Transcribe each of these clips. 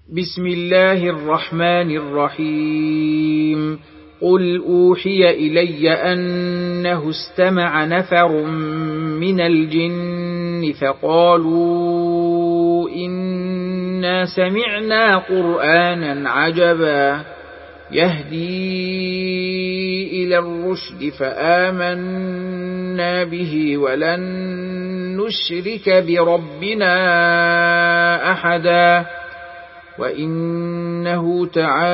بسم الله الرحمن الرحيم. قل أوحي إلي أنه استمع نفر من الجن فقالوا إنا سمعنا قرآنا عجبا يهدي إلى الرشد فآمنا به ولن نشرك بربنا أحدا وأنه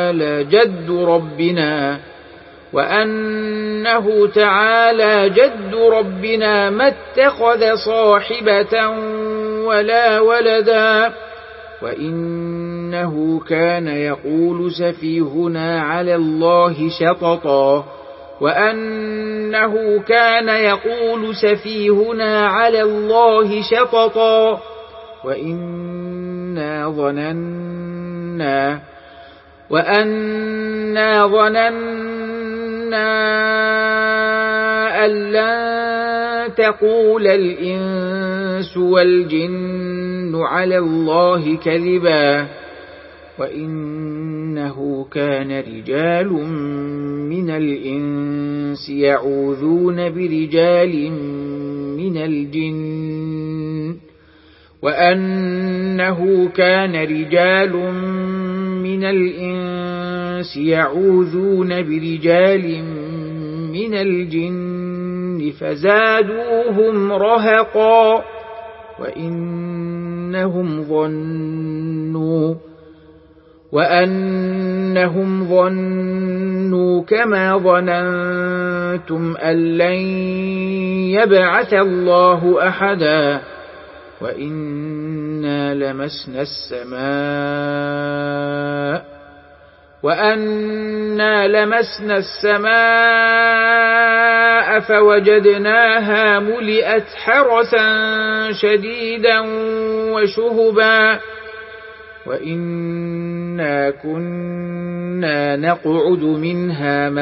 تعالى جد ربنا ما اتخذ صاحبة ولا ولدا وإنه كان يقول سفيهنا على الله شططا وأنا ظننا أن لن تقول الإنس والجن على الله كذبا وإنه كان رجال من الإنس يعوذون برجال من الجن فزادوهم رهقا وأنهم ظنوا كما ظننتم أن لن يبعث الله أحدا وأنا لمسنا السماء فوجدناها ملئت حرسا شديدا وشهبا وإنا كنا نقعد منها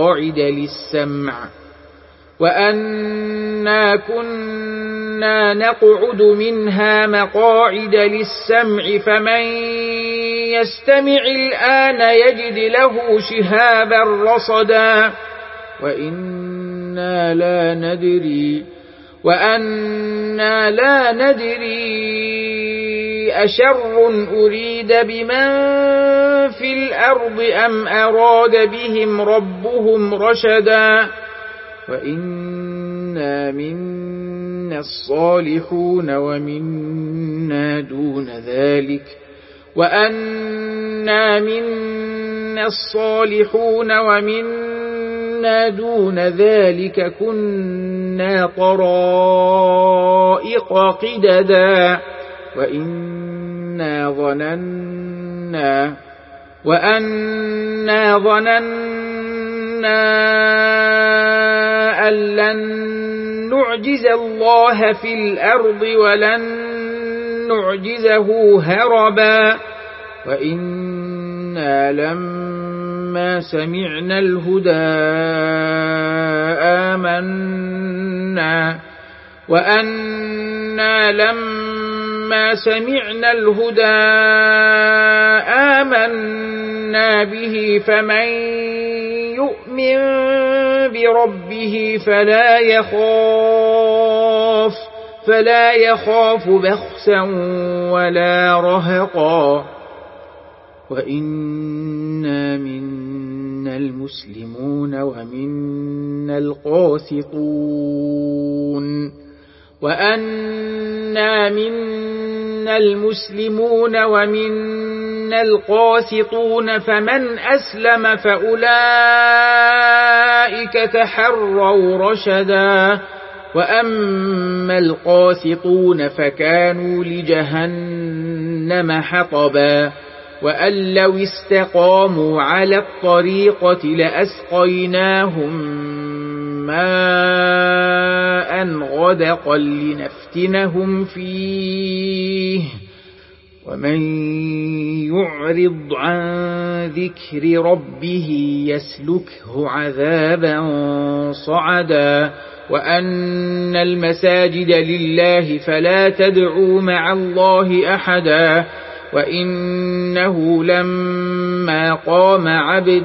مقاعد للسمع فمن يستمع الآن يجد له شهابا رصدا وأنا لا ندري أشر أريد بمن في الأرض أم أراد بهم ربهم رشدا وإنا منا الصالحون ومنا دون ذلك كنا طرائق قددا وأنا ظننا أن لن نعجز الله في الأرض ولن نعجزه هربا وإنا لما سمعنا الهدى آمنا به فمن يؤمن بربه فلا يخاف بخسا ولا رهقا وإنا منا المسلمون ومنا القاسطون فمن أسلم فأولئك تحروا رشدا وأما القاسطون فكانوا لجهنم حطبا وأن لو استقاموا على الطريقة لأسقيناهم ماء غدقا لنفتنهم فيه ومن يعرض عن ذكر ربه يسلكه عذابا صعدا وأن المساجد لله فلا تدعوا مع الله أحدا وإنه لما قام عبد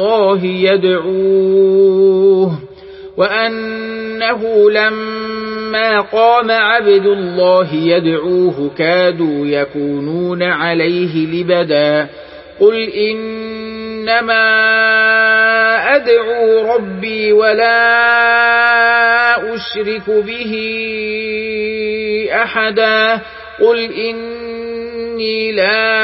الله يدعوه كادوا يكونون عليه لبدا قل إنما أدعو ربي ولا أشرك به أحدا قل إني لا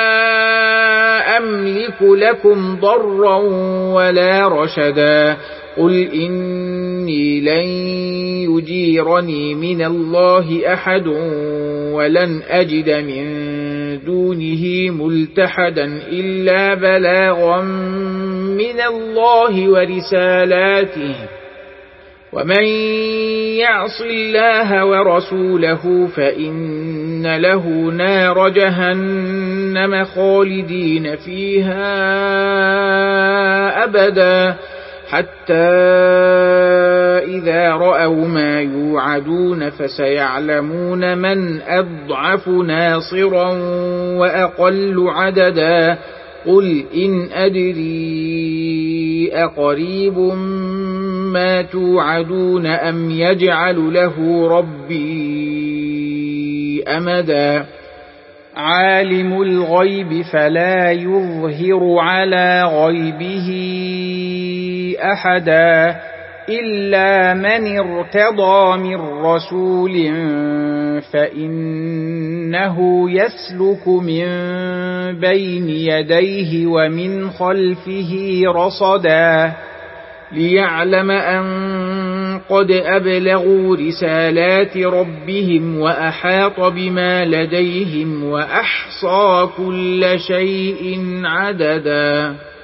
أملك لكم ضرا ولا رشدا قل إني لن يجيرني من الله أحد ولن أجد من دونه ملتحدا إلا بلاغا من الله ورسالاته ومن يعص الله ورسوله فإن له نار جهنم خالدين فيها أبدا حتى إذا رأوا ما يوعدون فسيعلمون من أضعف ناصرا وأقل عددا قل إن أدري أقريب ما توعدون أم يجعل له ربي أمدا عالم الغيب فلا يظهر على غيبه أحدا إلا من ارتضى من رسول فإنه يسلك من بين يديه ومن خلفه رصدا ليعلم أن قد أبلغوا رسالات ربهم وأحاط بما لديهم وأحصى كل شيء عددا.